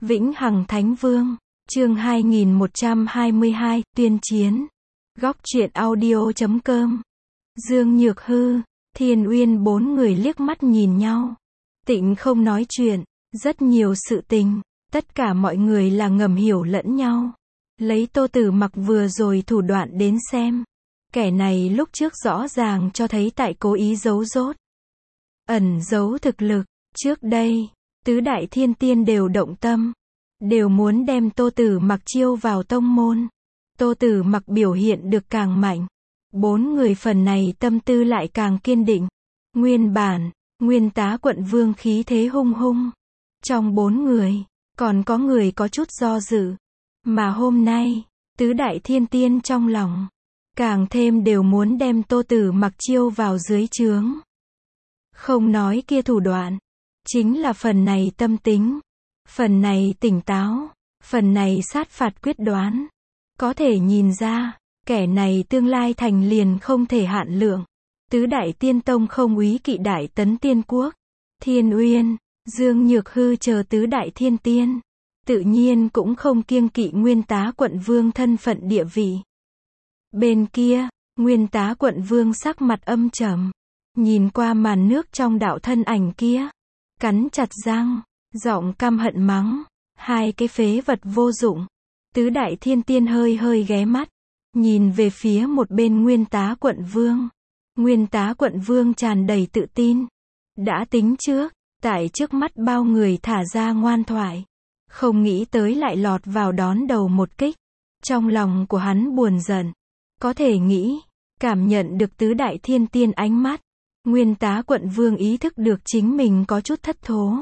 Vĩnh Hằng Thánh Vương, chương 2122, tuyên chiến. Góc truyện audio.com. Dương Nhược Hư, Thiên Uyên bốn người liếc mắt nhìn nhau. Tịnh không nói chuyện, rất nhiều sự tình, tất cả mọi người là ngầm hiểu lẫn nhau. Lấy Tô Tử Mặc vừa rồi thủ đoạn đến xem. Kẻ này lúc trước rõ ràng cho thấy tại cố ý giấu giốt. Ẩn giấu thực lực, trước đây, tứ đại thiên tiên đều động tâm. Đều muốn đem Tô Tử Mặc chiêu vào tông môn. Tô Tử Mặc biểu hiện được càng mạnh. Bốn người phần này tâm tư lại càng kiên định. Nguyên bản, Nguyên Tá Quận Vương khí thế hung hung. Trong bốn người, còn có người có chút do dự. Mà hôm nay, tứ đại thiên tiên trong lòng, càng thêm đều muốn đem Tô Tử Mặc chiêu vào dưới trướng. Không nói kia thủ đoạn, chính là phần này tâm tính, phần này tỉnh táo, phần này sát phạt quyết đoán. Có thể nhìn ra, kẻ này tương lai thành liền không thể hạn lượng. Tứ đại tiên tông không úy kỵ Đại Tấn Tiên Quốc, Thiên Uyên, Dương Nhược Hư chờ tứ đại thiên tiên. Tự nhiên cũng không kiêng kỵ Nguyên Tá Quận Vương thân phận địa vị. Bên kia, Nguyên Tá Quận Vương sắc mặt âm trầm, nhìn qua màn nước trong đạo thân ảnh kia, cắn chặt răng, giọng căm hận mắng, hai cái phế vật vô dụng. Tứ đại thiên tiên hơi hơi ghé mắt, nhìn về phía một bên Nguyên Tá Quận Vương. Nguyên Tá Quận Vương tràn đầy tự tin, đã tính trước, tại trước mắt bao người thả ra ngoan thoại. Không nghĩ tới lại lọt vào đón đầu một kích. Trong lòng của hắn buồn giận. Có thể nghĩ, cảm nhận được tứ đại thiên tiên ánh mắt. Nguyên Tá Quận Vương ý thức được chính mình có chút thất thố.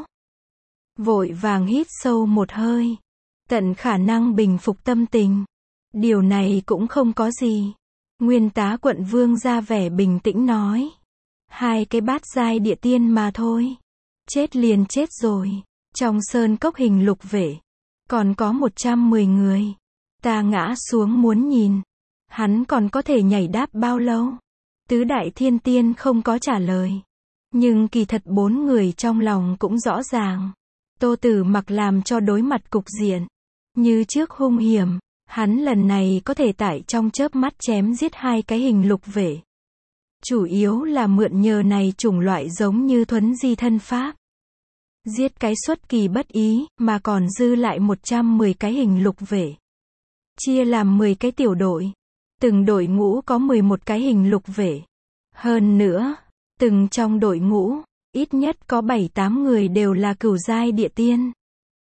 Vội vàng hít sâu một hơi. Tận khả năng bình phục tâm tình. Điều này cũng không có gì. Nguyên Tá Quận Vương ra vẻ bình tĩnh nói. Hai cái bát giai địa tiên mà thôi. Chết liền chết rồi. Trong sơn cốc hình lục vệ, còn có 110 người. Ta ngã xuống muốn nhìn. Hắn còn có thể nhảy đáp bao lâu? Tứ đại thiên tiên không có trả lời. Nhưng kỳ thật bốn người trong lòng cũng rõ ràng. Tô Tử Mặc làm cho đối mặt cục diện. Như trước hung hiểm, hắn lần này có thể tại trong chớp mắt chém giết hai cái hình lục vệ. Chủ yếu là mượn nhờ này chủng loại giống như thuấn di thân pháp. Giết cái xuất kỳ bất ý, mà còn dư lại 110 cái hình lục vệ. Chia làm 10 cái tiểu đội. Từng đội ngũ có 11 cái hình lục vệ. Hơn nữa, từng trong đội ngũ, ít nhất có 7-8 người đều là cửu giai địa tiên.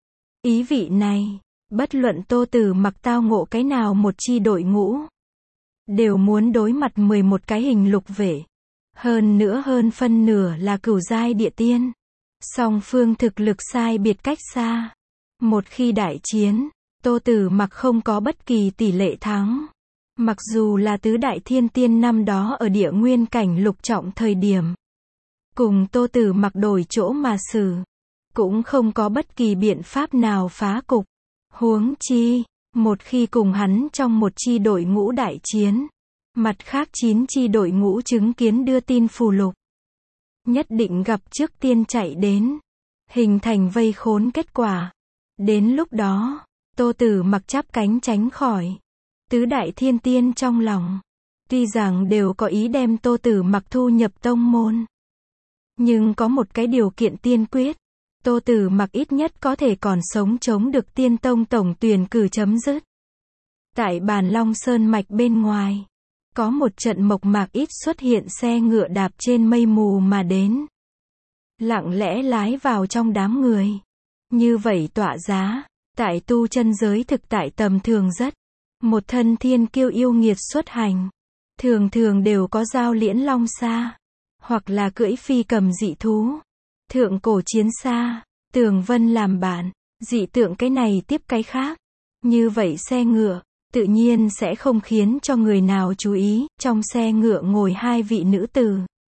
Ý vị này, bất luận Tô Tử Mặc tao ngộ cái nào một chi đội ngũ, đều muốn đối mặt 11 cái hình lục vệ. Hơn nữa hơn phân nửa là cửu giai địa tiên. Song phương thực lực sai biệt cách xa. Một khi đại chiến, Tô Tử Mặc không có bất kỳ tỷ lệ thắng. Mặc dù là tứ đại thiên tiên năm đó ở địa nguyên cảnh lục trọng thời điểm, cùng Tô Tử Mặc đổi chỗ mà xử, cũng không có bất kỳ biện pháp nào phá cục. Huống chi, một khi cùng hắn trong một chi đội ngũ đại chiến, mặt khác 9 chi đội ngũ chứng kiến đưa tin phù lục. Nhất định gặp trước tiên chạy đến, hình thành vây khốn kết quả. Đến lúc đó, Tô Tử Mặc chắp cánh tránh khỏi. Tứ đại thiên tiên trong lòng, tuy rằng đều có ý đem Tô Tử Mặc thu nhập tông môn. Nhưng có một cái điều kiện tiên quyết, Tô Tử Mặc ít nhất có thể còn sống chống được tiên tông tổng tuyển cử chấm dứt. Tại Bàn Long Sơn mạch bên ngoài, có một trận mộc mạc ít xuất hiện xe ngựa đạp trên mây mù mà đến. Lặng lẽ lái vào trong đám người. Như vậy tọa giá, tại tu chân giới thực tại tầm thường rất. Một thân thiên kiêu yêu nghiệt xuất hành. Thường thường đều có dao liễn long xa. Hoặc là cưỡi phi cầm dị thú. Thượng cổ chiến xa, tường vân làm bạn, dị tượng cái này tiếp cái khác. Như vậy xe ngựa, tự nhiên sẽ không khiến cho người nào chú ý. Trong xe ngựa ngồi hai vị nữ tử.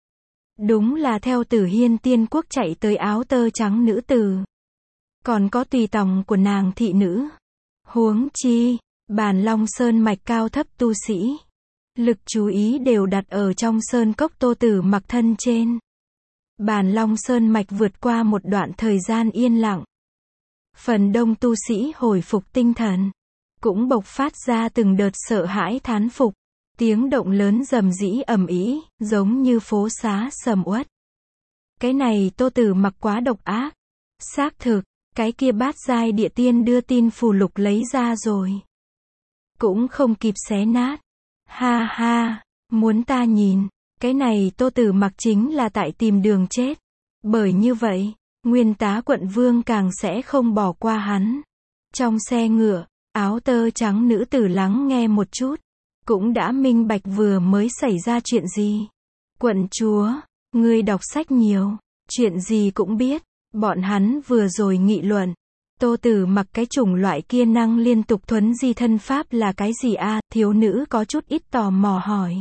Đúng là theo Tử Hiên Tiên Quốc chạy tới áo tơ trắng nữ tử. Còn có tùy tòng của nàng thị nữ. Huống chi, Bàn Long Sơn mạch cao thấp tu sĩ. Lực chú ý đều đặt ở trong sơn cốc Tô Tử Mặc thân trên. Bàn Long Sơn mạch vượt qua một đoạn thời gian yên lặng. Phần đông tu sĩ hồi phục tinh thần, cũng bộc phát ra từng đợt sợ hãi thán phục. Tiếng động lớn rầm rĩ ầm ĩ, giống như phố xá sầm uất. Cái này Tô Tử Mặc quá độc ác. Xác thực, cái kia bát giai địa tiên đưa tin phù lục lấy ra rồi. Cũng không kịp xé nát. Ha ha, muốn ta nhìn, cái này Tô Tử Mặc chính là tại tìm đường chết. Bởi như vậy, Nguyên Tá quận vương càng sẽ không bỏ qua hắn. Trong xe ngựa, áo tơ trắng nữ tử lắng nghe một chút, cũng đã minh bạch vừa mới xảy ra chuyện gì. Quận chúa, ngươi đọc sách nhiều, chuyện gì cũng biết. Bọn hắn vừa rồi nghị luận, Tô Tử Mặc cái chủng loại kia năng liên tục thuấn di thân pháp là cái gì a? Thiếu nữ có chút ít tò mò hỏi.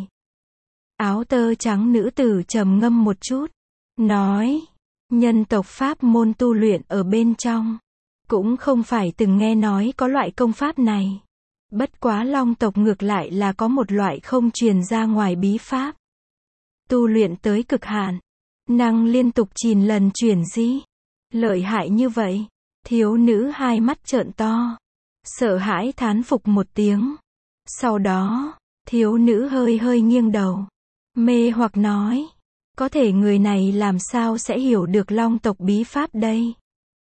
Áo tơ trắng nữ tử trầm ngâm một chút, nói, nhân tộc pháp môn tu luyện ở bên trong, cũng không phải từng nghe nói có loại công pháp này. Bất quá Long tộc ngược lại là có một loại không truyền ra ngoài bí pháp. Tu luyện tới cực hạn, năng liên tục 9 lần chuyển di. Lợi hại như vậy, thiếu nữ hai mắt trợn to, sợ hãi thán phục một tiếng. Sau đó, thiếu nữ hơi hơi nghiêng đầu, mê hoặc nói, có thể người này làm sao sẽ hiểu được Long tộc bí pháp đây?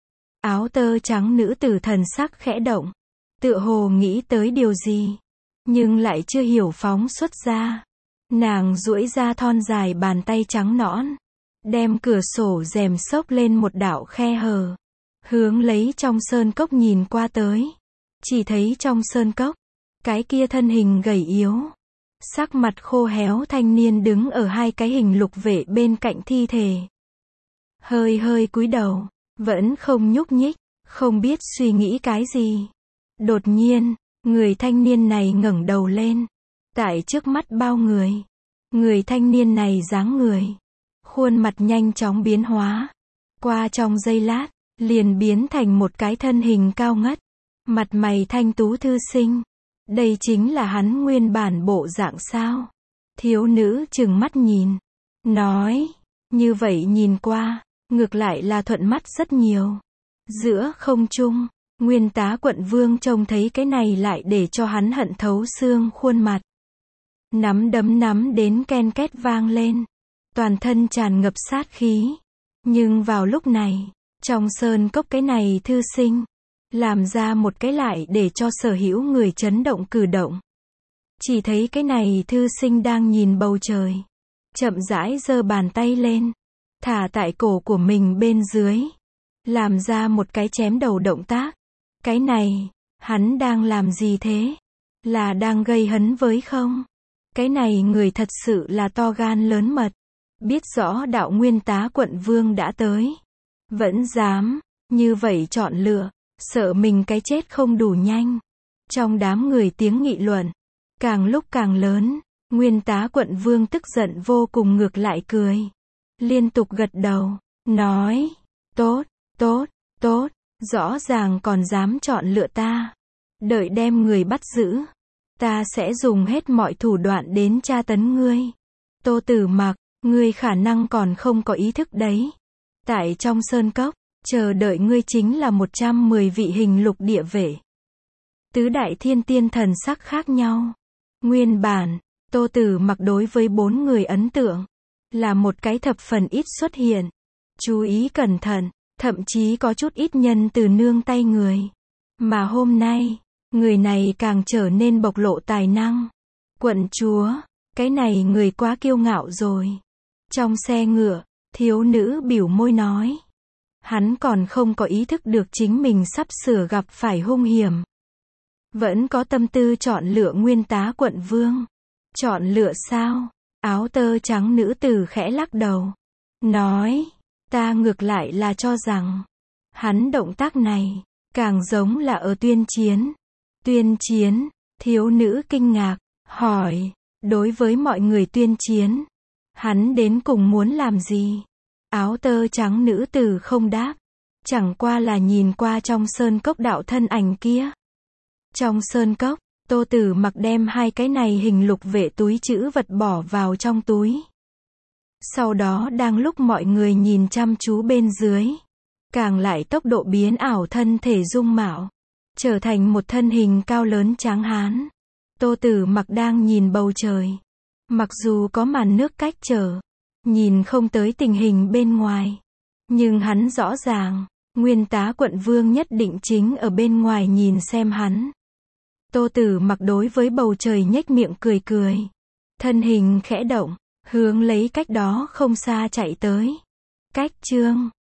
Áo tơ trắng nữ tử thần sắc khẽ động, tựa hồ nghĩ tới điều gì, nhưng lại chưa hiểu phóng xuất ra. Nàng duỗi ra thon dài bàn tay trắng nõn, đem cửa sổ rèm xốc lên một đạo khe hở, hướng lấy trong sơn cốc nhìn qua tới. Chỉ thấy trong sơn cốc, cái kia thân hình gầy yếu, sắc mặt khô héo thanh niên đứng ở hai cái hình lục vệ bên cạnh thi thể. Hơi hơi cúi đầu, vẫn không nhúc nhích, không biết suy nghĩ cái gì. Đột nhiên, người thanh niên này ngẩng đầu lên, tại trước mắt bao người. Người thanh niên này dáng người, khuôn mặt nhanh chóng biến hóa. Qua trong giây lát, liền biến thành một cái thân hình cao ngất, mặt mày thanh tú thư sinh. Đây chính là hắn nguyên bản bộ dạng sao? Thiếu nữ trừng mắt nhìn, nói, như vậy nhìn qua, ngược lại là thuận mắt rất nhiều. Giữa không trung, Nguyên Tá quận vương trông thấy cái này lại để cho hắn hận thấu xương khuôn mặt. Nắm đấm nắm đến ken két vang lên, toàn thân tràn ngập sát khí. Nhưng vào lúc này, trong sơn cốc cái này thư sinh, làm ra một cái lại để cho sở hữu người chấn động cử động. Chỉ thấy cái này thư sinh đang nhìn bầu trời, chậm rãi giơ bàn tay lên, thả tại cổ của mình bên dưới, làm ra một cái chém đầu động tác. Cái này, hắn đang làm gì thế? Là đang gây hấn với không? Cái này người thật sự là to gan lớn mật, biết rõ đạo Nguyên Tá quận vương đã tới, vẫn dám như vậy chọn lựa, sợ mình cái chết không đủ nhanh. Trong đám người tiếng nghị luận càng lúc càng lớn, Nguyên Tá quận vương tức giận vô cùng ngược lại cười, liên tục gật đầu, nói, tốt, tốt, tốt, rõ ràng còn dám chọn lựa ta. Đợi đem người bắt giữ, ta sẽ dùng hết mọi thủ đoạn đến tra tấn ngươi. Tô Tử Mặc, ngươi khả năng còn không có ý thức đấy. Tại trong sơn cốc, chờ đợi ngươi chính là 110 vị hình lục địa vệ. Tứ đại thiên tiên thần sắc khác nhau. Nguyên bản, Tô Tử Mặc đối với 4 người ấn tượng, là một cái thập phần ít xuất hiện, chú ý cẩn thận, thậm chí có chút ít nhân từ nương tay người. Mà hôm nay, người này càng trở nên bộc lộ tài năng. Quận chúa, cái này người quá kiêu ngạo rồi. Trong xe ngựa, thiếu nữ biểu môi nói. Hắn còn không có ý thức được chính mình sắp sửa gặp phải hung hiểm. Vẫn có tâm tư chọn lựa Nguyên Tá quận vương. Chọn lựa sao? Áo tơ trắng nữ tử khẽ lắc đầu, nói, ta ngược lại là cho rằng, hắn động tác này, càng giống là ở tuyên chiến. Tuyên chiến? Thiếu nữ kinh ngạc, hỏi, đối với mọi người tuyên chiến, hắn đến cùng muốn làm gì? Áo tơ trắng nữ tử không đáp, chẳng qua là nhìn qua trong sơn cốc đạo thân ảnh kia. Trong sơn cốc, Tô Tử Mặc đem hai cái này hình lục vệ túi trữ vật bỏ vào trong túi. Sau đó đang lúc mọi người nhìn chăm chú bên dưới, càng lại tốc độ biến ảo thân thể dung mạo, trở thành một thân hình cao lớn tráng hán. Tô Tử Mặc đang nhìn bầu trời. Mặc dù có màn nước cách trở, nhìn không tới tình hình bên ngoài, nhưng hắn rõ ràng, Nguyên Tá quận vương nhất định chính ở bên ngoài nhìn xem hắn. Tô Tử Mặc đối với bầu trời nhếch miệng cười cười. Thân hình khẽ động, hướng lấy cách đó không xa chạy tới. Cách chương